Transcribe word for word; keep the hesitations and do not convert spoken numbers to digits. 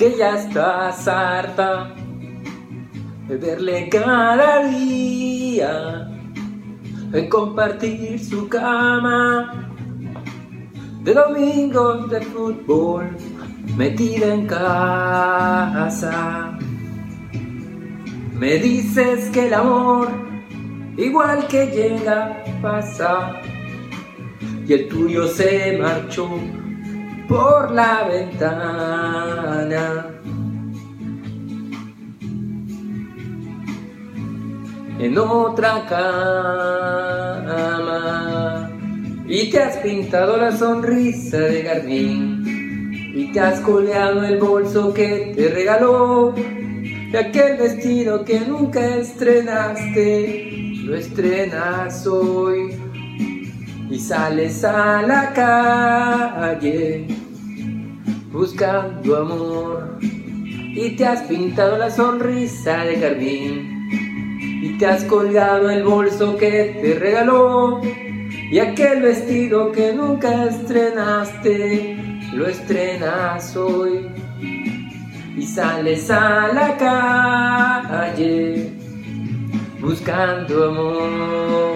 que ya estás harta de verle cada día, de compartir su cama, de domingos de fútbol, metida en casa. Me dices que el amor, igual que llega, pasa, y el tuyo se marchó por la ventana. En otra cama, y te has pintado la sonrisa de jardín, y te has colgado el bolso que te regaló, y aquel vestido que nunca estrenaste, lo estrenas hoy. Y sales a la calle buscando amor, y te has pintado la sonrisa de jardín, y te has colgado el bolso que te regaló, y aquel vestido que nunca estrenaste, lo estrenas hoy. Y sales a la calle buscando amor.